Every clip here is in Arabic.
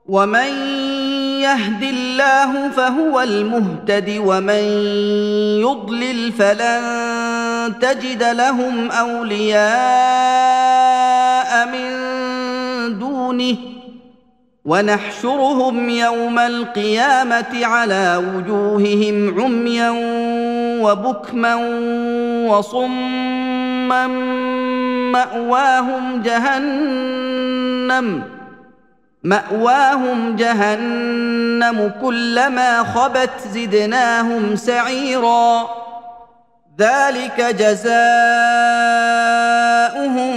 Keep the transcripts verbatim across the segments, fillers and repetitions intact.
ومن يهد الله فهو المهتد ومن يضلل فلن تجد لهم اولياء من دونه ونحشرهم يوم القيامه على وجوههم عميا وبكما وصما مأواهم جهنم مأواهم جهنم كلما خبت زدناهم سعيرا ذلك جزاؤهم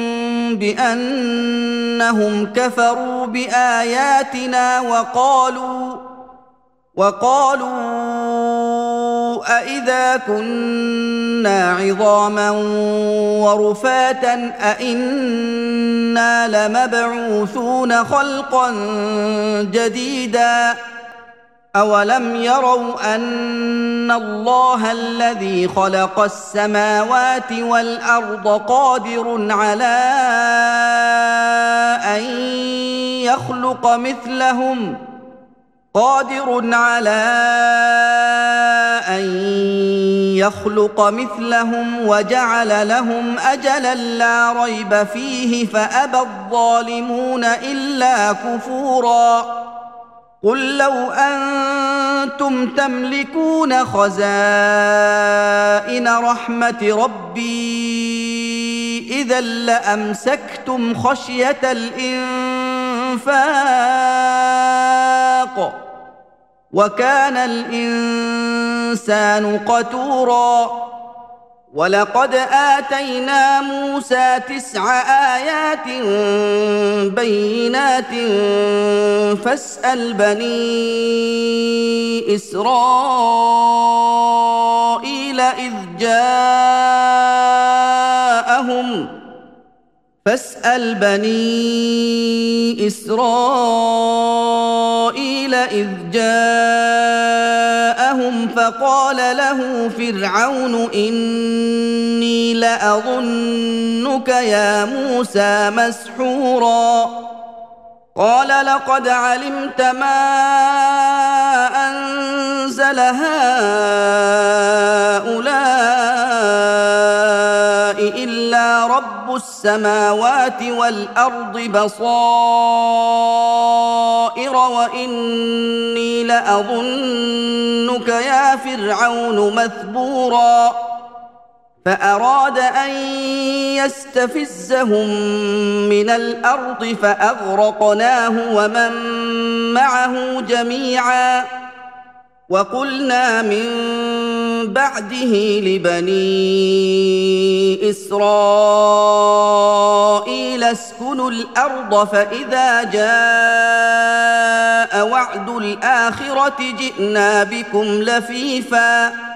بأنهم كفروا بآياتنا وقالوا وقالوا أإذا كنا عظاما ورفاتا أإنا لمبعوثون خلقا جديدا أولم يروا أن الله الذي خلق السماوات والأرض قادر على أن يخلق مثلهم قادر على أن يخلق مثلهم وجعل لهم أجلا لا ريب فيه فأبى الظالمون إلا كفورا قل لو أنتم تملكون خزائن رحمة ربي إذا لأمسكتم خشية الإنفاق وكان الإنسان قتورا ولقد آتينا موسى تسع آيات بينات فاسأل بني إسرائيل إذ جاءهم فاسأل بني إسرائيل إذ جاءهم فقال له فرعون إني لأظنك يا موسى مسحورا قال لقد علمت ما أنزل هؤلاء إلا رب السماوات والأرض بصائر وإني لأظنك يا فرعون مثبورا فأراد أن يستفزهم من الأرض فأغرقناه ومن معه جميعا وقلنا من بعده لبني إسرائيل اسكنوا الأرض فإذا جاء وعد الآخرة جئنا بكم لفيفا